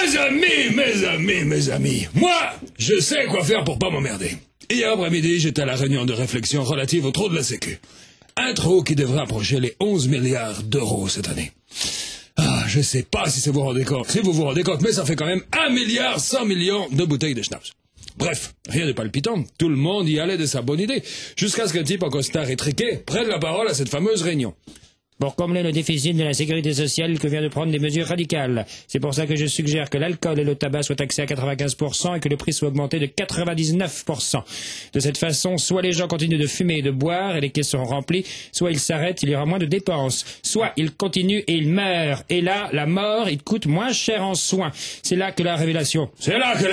Mes amis, moi, je sais quoi faire pour pas m'emmerder. Hier après-midi, j'étais à la réunion de réflexion relative au trou de la Sécu. Un trou qui devrait approcher les 11 milliards d'euros cette année. Ah, je sais pas si vous vous rendez compte, mais ça fait quand même 1,1 milliard de bouteilles de schnapps. Bref, rien de palpitant, tout le monde y allait de sa bonne idée, jusqu'à ce qu'un type en costard étriqué prenne la parole à cette fameuse réunion. Pour combler le déficit de la sécurité sociale que vient de prendre des mesures radicales. C'est pour ça que je suggère que l'alcool et le tabac soient taxés à 95% et que le prix soit augmenté de 99%. De cette façon, soit les gens continuent de fumer et de boire et les caisses seront remplies, soit ils s'arrêtent, il y aura moins de dépenses. Soit ils continuent et ils meurent. Et là, la mort, il coûte moins cher en soins. C'est là que la révélation est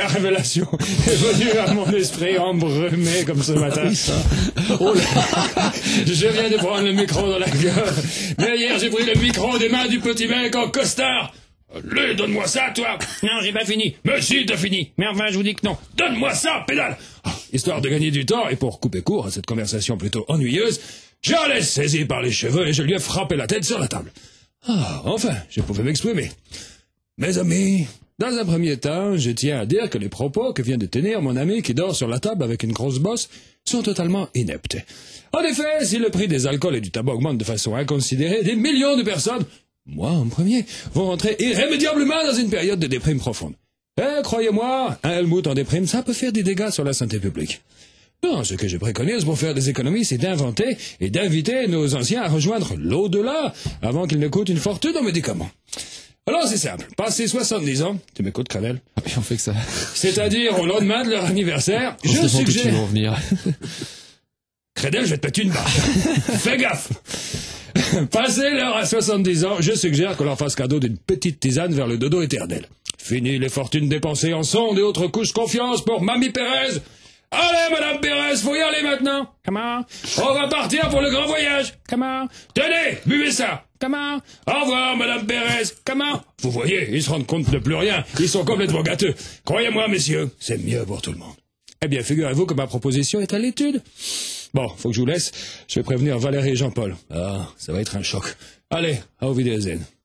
venue à mon esprit embrumé comme ce matin. Oh là, je viens de prendre le micro dans la gueule. Mais hier, j'ai pris le micro des mains du petit mec en costard. Allez, donne-moi ça, toi. Non, j'ai pas fini. Mais si, t'as fini. Mais enfin, je vous dis que non. Donne-moi ça, pédale. Histoire de gagner du temps, et pour couper court à cette conversation plutôt ennuyeuse, je l'ai saisi par les cheveux et je lui ai frappé la tête sur la table. Enfin, je pouvais m'exprimer. Mes amis, dans un premier temps, je tiens à dire que les propos que vient de tenir mon ami qui dort sur la table avec une grosse bosse sont totalement ineptes. En effet, si le prix des alcools et du tabac augmente de façon inconsidérée, des millions de personnes, moi en premier, vont rentrer irrémédiablement dans une période de déprime profonde. Et croyez-moi, un Helmut en déprime, ça peut faire des dégâts sur la santé publique. Non, ce que je préconise pour faire des économies, c'est d'inventer et d'inviter nos anciens à rejoindre l'au-delà avant qu'ils ne coûtent une fortune en médicaments. Alors c'est simple, passé 70 ans, tu m'écoutes Cradel? Oui, on fait que ça. C'est-à-dire au lendemain de leur anniversaire, je suggère... Cradel, je vais te mettre une barre. Fais gaffe. Passé l'heure à 70 ans, je suggère qu'on leur fasse cadeau d'une petite tisane vers le dodo éternel. Fini les fortunes dépensées en sondes et autres couches confiance pour Mamie Pérez. Allez, Madame Pérez, faut y aller maintenant. Comment? On va partir pour le grand voyage. Comment? Tenez, buvez ça. Comment? Au revoir, Madame Pérez. Comment? Vous voyez, ils se rendent compte de plus rien. Ils sont complètement gâteux. Croyez-moi, messieurs, c'est mieux pour tout le monde. Eh bien, figurez-vous que ma proposition est à l'étude. Bon, faut que je vous laisse. Je vais prévenir Valérie et Jean-Paul. Ça va être un choc. Allez, au Wiedersehen.